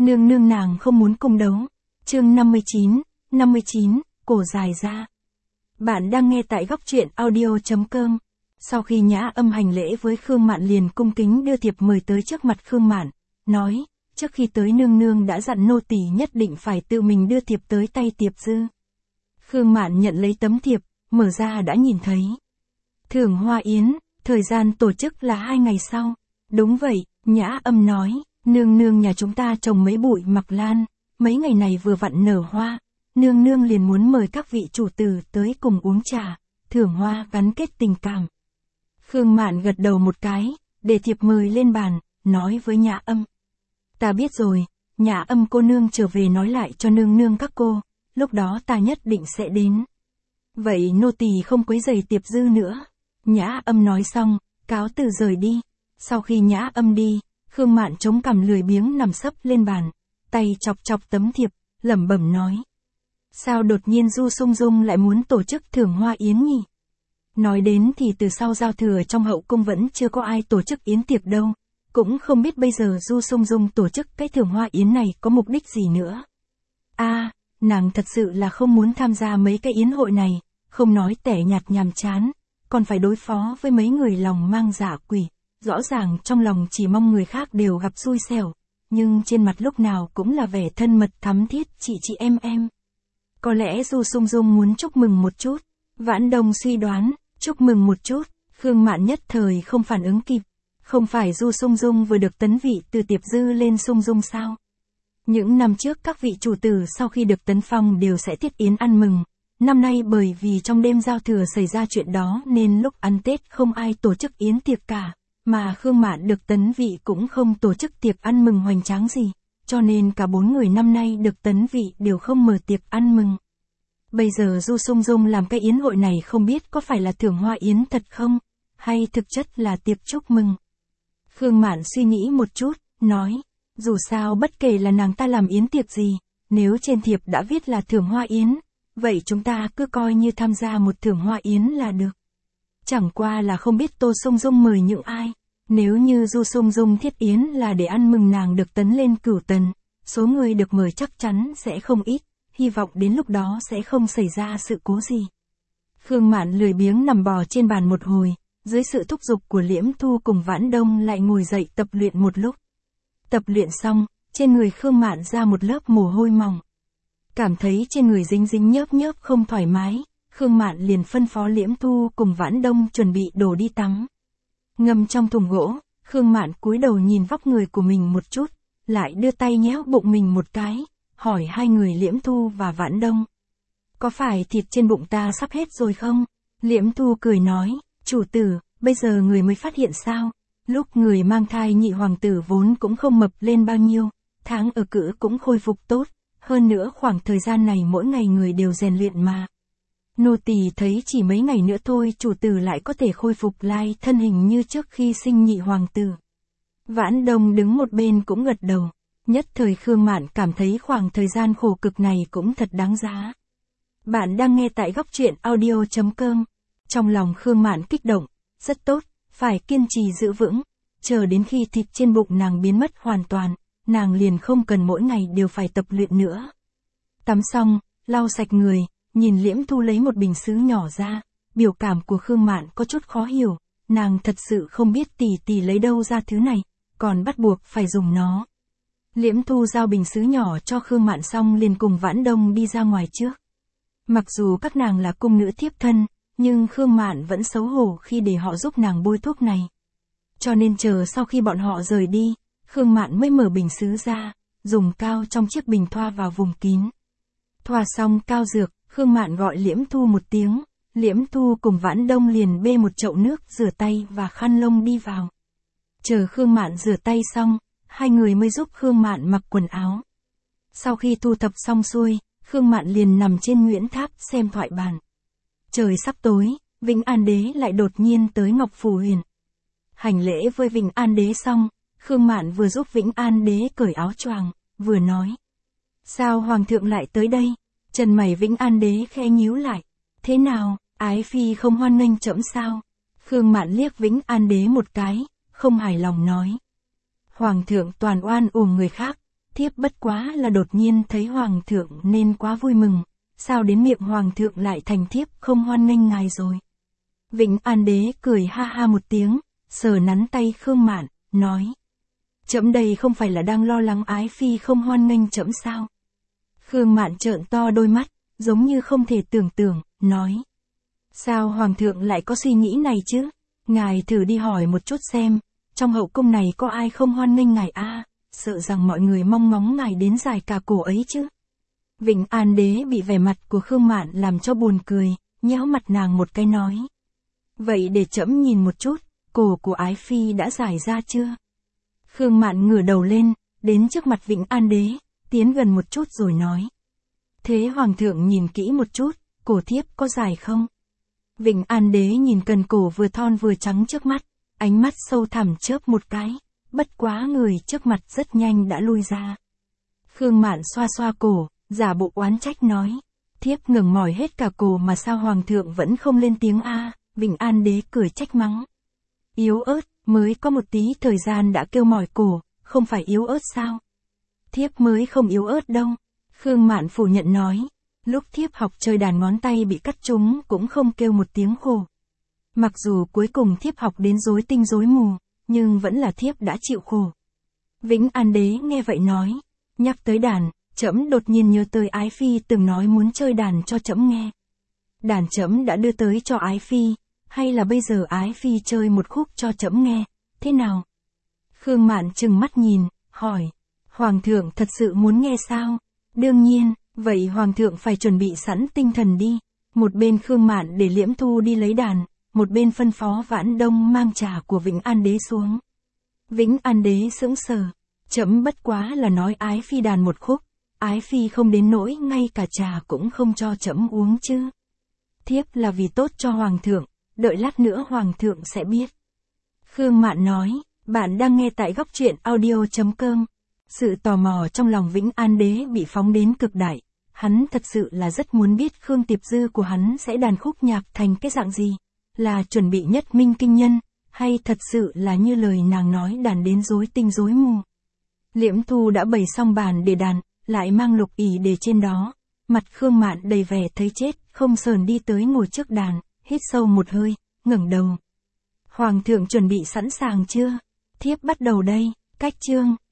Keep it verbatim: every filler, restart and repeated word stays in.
nương nương nàng không muốn cung đấu. Chương năm mươi chín, năm mươi chín, cổ dài ra. Bạn đang nghe tại góc truyện audio.com. Sau khi Nhã Âm hành lễ với Khương Mạn liền cung kính đưa thiệp mời tới trước mặt Khương Mạn, nói, trước khi tới nương nương đã dặn nô tỳ nhất định phải tự mình đưa thiệp tới tay Tiệp Dư. Khương Mạn nhận lấy tấm thiệp, mở ra đã nhìn thấy. Thưởng hoa yến, thời gian tổ chức là hai ngày sau. Đúng vậy, Nhã Âm nói, nương nương nhà chúng ta trồng mấy bụi mặc lan, mấy ngày này vừa vặn nở hoa, nương nương liền muốn mời các vị chủ tử tới cùng uống trà, thưởng hoa gắn kết tình cảm. Khương Mạn gật đầu một cái, để thiệp mời lên bàn, nói với Nhã Âm. Ta biết rồi, Nhã Âm cô nương trở về nói lại cho nương nương các cô, lúc đó ta nhất định sẽ đến. Vậy nô tỳ không quấy rầy Tiệp Dư nữa. Nhã Âm nói xong, cáo từ rời đi. Sau khi Nhã Âm đi, Khương Mạn chống cằm lười biếng nằm sấp lên bàn, tay chọc chọc tấm thiệp, lẩm bẩm nói. Sao đột nhiên Du Sung Dung lại muốn tổ chức thưởng hoa yến nhỉ? Nói đến thì từ sau giao thừa trong hậu cung vẫn chưa có ai tổ chức yến tiệc đâu, cũng không biết bây giờ Du Sung Dung tổ chức cái thưởng hoa yến này có mục đích gì nữa. A, à, nàng thật sự là không muốn tham gia mấy cái yến hội này, không nói tẻ nhạt nhàm chán, còn phải đối phó với mấy người lòng mang dạ quỷ, rõ ràng trong lòng chỉ mong người khác đều gặp xui xẻo, nhưng trên mặt lúc nào cũng là vẻ thân mật thắm thiết chị chị em em. Có lẽ Du Sung Dung muốn chúc mừng một chút, Vãn Đông suy đoán, chúc mừng một chút, Khương Mạn nhất thời không phản ứng kịp, không phải Du Sung Dung vừa được tấn vị từ Tiệp Dư lên Sung Dung sao? Những năm trước các vị chủ tử sau khi được tấn phong đều sẽ thiết yến ăn mừng, năm nay bởi vì trong đêm giao thừa xảy ra chuyện đó nên lúc ăn Tết không ai tổ chức yến tiệc cả, mà Khương Mạn được tấn vị cũng không tổ chức tiệc ăn mừng hoành tráng gì, cho nên cả bốn người năm nay được tấn vị đều không mở tiệc ăn mừng. Bây giờ Du Sung Dung làm cái yến hội này không biết có phải là thưởng hoa yến thật không, hay thực chất là tiệc chúc mừng. Khương Mạn suy nghĩ một chút, nói, dù sao bất kể là nàng ta làm yến tiệc gì, nếu trên thiệp đã viết là thưởng hoa yến, vậy chúng ta cứ coi như tham gia một thưởng hoa yến là được. Chẳng qua là không biết Tô Sung Dung mời những ai, nếu như Du Sung Dung thiết yến là để ăn mừng nàng được tấn lên cửu tần, số người được mời chắc chắn sẽ không ít, hy vọng đến lúc đó sẽ không xảy ra sự cố gì. Khương Mạn lười biếng nằm bò trên bàn một hồi, dưới sự thúc giục của Liễm Thu cùng Vãn Đông lại ngồi dậy tập luyện một lúc. Tập luyện xong, trên người Khương Mạn ra một lớp mồ hôi mỏng. Cảm thấy trên người dính dính nhớp nhớp không thoải mái, Khương Mạn liền phân phó Liễm Thu cùng Vãn Đông chuẩn bị đồ đi tắm. Ngâm trong thùng gỗ, Khương Mạn cúi đầu nhìn vóc người của mình một chút, lại đưa tay nhéo bụng mình một cái, hỏi hai người Liễm Thu và Vãn Đông. Có phải thịt trên bụng ta sắp hết rồi không? Liễm Thu cười nói, chủ tử, bây giờ người mới phát hiện sao? Lúc người mang thai nhị hoàng tử vốn cũng không mập lên bao nhiêu, tháng ở cữ cũng khôi phục tốt, hơn nữa khoảng thời gian này mỗi ngày người đều rèn luyện mà. Nô tỳ thấy chỉ mấy ngày nữa thôi chủ tử lại có thể khôi phục lại thân hình như trước khi sinh nhị hoàng tử. Vãn Đông đứng một bên cũng gật đầu, nhất thời Khương Mạn cảm thấy khoảng thời gian khổ cực này cũng thật đáng giá. Bạn đang nghe tại góc truyện audio.com. Trong lòng Khương Mạn kích động, rất tốt, phải kiên trì giữ vững, chờ đến khi thịt trên bụng nàng biến mất hoàn toàn, nàng liền không cần mỗi ngày đều phải tập luyện nữa. Tắm xong, lau sạch người, nhìn Liễm Thu lấy một bình sứ nhỏ ra, biểu cảm của Khương Mạn có chút khó hiểu, nàng thật sự không biết tỷ tỷ lấy đâu ra thứ này, còn bắt buộc phải dùng nó. Liễm Thu giao bình sứ nhỏ cho Khương Mạn xong liền cùng Vãn Đông đi ra ngoài trước. Mặc dù các nàng là cung nữ thiếp thân, nhưng Khương Mạn vẫn xấu hổ khi để họ giúp nàng bôi thuốc này. Cho nên chờ sau khi bọn họ rời đi, Khương Mạn mới mở bình sứ ra, dùng cao trong chiếc bình thoa vào vùng kín. Thoa xong cao dược, Khương Mạn gọi Liễm Thu một tiếng, Liễm Thu cùng Vãn Đông liền bê một chậu nước rửa tay và khăn lông đi vào. Chờ Khương Mạn rửa tay xong, hai người mới giúp Khương Mạn mặc quần áo. Sau khi thu thập xong xuôi, Khương Mạn liền nằm trên Nguyễn Tháp xem thoại bản. Trời sắp tối, Vĩnh An Đế lại đột nhiên tới Ngọc Phủ Huyền. Hành lễ với Vĩnh An Đế xong, Khương Mạn vừa giúp Vĩnh An Đế cởi áo choàng, vừa nói. Sao Hoàng thượng lại tới đây? Chân mày Vĩnh An Đế khẽ nhíu lại. Thế nào, ái phi không hoan nghênh trẫm sao? Khương Mạn liếc Vĩnh An Đế một cái, không hài lòng nói. Hoàng thượng toàn oan uổng người khác, Thiếp bất quá là đột nhiên thấy hoàng thượng nên quá vui mừng, sao đến miệng hoàng thượng lại thành thiếp không hoan nghênh ngài rồi. Vĩnh An đế cười ha ha một tiếng, sờ nắn tay Khương Mạn, nói. Trẫm đây không phải là đang lo lắng ái phi không hoan nghênh trẫm sao? Khương Mạn trợn to đôi mắt, giống như không thể tưởng tượng, nói. Sao hoàng thượng lại có suy nghĩ này chứ? Ngài thử đi hỏi một chút xem, trong hậu cung này có ai không hoan nghênh ngài a? À, sợ rằng mọi người mong ngóng ngài đến dài cả cổ ấy chứ. Vĩnh An đế bị vẻ mặt của Khương Mạn làm cho buồn cười, nhéo mặt nàng một cái nói. Vậy để trẫm nhìn một chút, cổ của ái phi đã dài ra chưa? Khương Mạn ngửa đầu lên, đến trước mặt Vĩnh An đế, tiến gần một chút rồi nói. Thế hoàng thượng nhìn kỹ một chút, cổ thiếp có dài không? Vĩnh An đế nhìn cần cổ vừa thon vừa trắng trước mắt, ánh mắt sâu thẳm chớp một cái, bất quá người trước mặt rất nhanh đã lui ra. Khương Mạn xoa xoa cổ, giả bộ oán trách nói. Thiếp ngừng mỏi hết cả cổ mà sao hoàng thượng vẫn không lên tiếng a? À, Vĩnh An đế cười trách mắng. Yếu ớt, mới có một tí thời gian đã kêu mỏi cổ, không phải yếu ớt sao? Thiếp mới không yếu ớt đâu. Khương Mạn phủ nhận nói. Lúc thiếp học chơi đàn ngón tay bị cắt trúng cũng không kêu một tiếng khổ. Mặc dù cuối cùng thiếp học đến rối tinh rối mù, nhưng vẫn là thiếp đã chịu khổ. Vĩnh An đế nghe vậy nói. Nhắc tới đàn, trẫm đột nhiên nhớ tới ái phi từng nói muốn chơi đàn cho trẫm nghe. Đàn trẫm đã đưa tới cho ái phi, hay là bây giờ ái phi chơi một khúc cho trẫm nghe, thế nào? Khương Mạn trừng mắt nhìn, hỏi. Hoàng thượng thật sự muốn nghe sao? Đương nhiên, vậy hoàng thượng phải chuẩn bị sẵn tinh thần đi. Một bên Khương Mạn để Liễm Thu đi lấy đàn, một bên phân phó Vãn Đông mang trà của Vĩnh An đế xuống. Vĩnh An đế sững sờ, trẫm bất quá là nói ái phi đàn một khúc, ái phi không đến nỗi ngay cả trà cũng không cho trẫm uống chứ. Thiếp là vì tốt cho hoàng thượng, đợi lát nữa hoàng thượng sẽ biết. Khương Mạn nói, bạn đang nghe tại góc truyện audio chấm com. Sự tò mò trong lòng Vĩnh An đế bị phóng đến cực đại, hắn thật sự là rất muốn biết Khương Tiệp Dư của hắn sẽ đàn khúc nhạc thành cái dạng gì, là chuẩn bị nhất minh kinh nhân, hay thật sự là như lời nàng nói đàn đến rối tinh rối mù. Liễm Thu đã bày xong bàn để đàn, lại mang lục ỷ để trên đó, mặt Khương Mạn đầy vẻ thấy chết, không sờn đi tới ngồi trước đàn, hít sâu một hơi, ngẩng đầu. Hoàng thượng chuẩn bị sẵn sàng chưa? Thiếp bắt đầu đây, cách chương.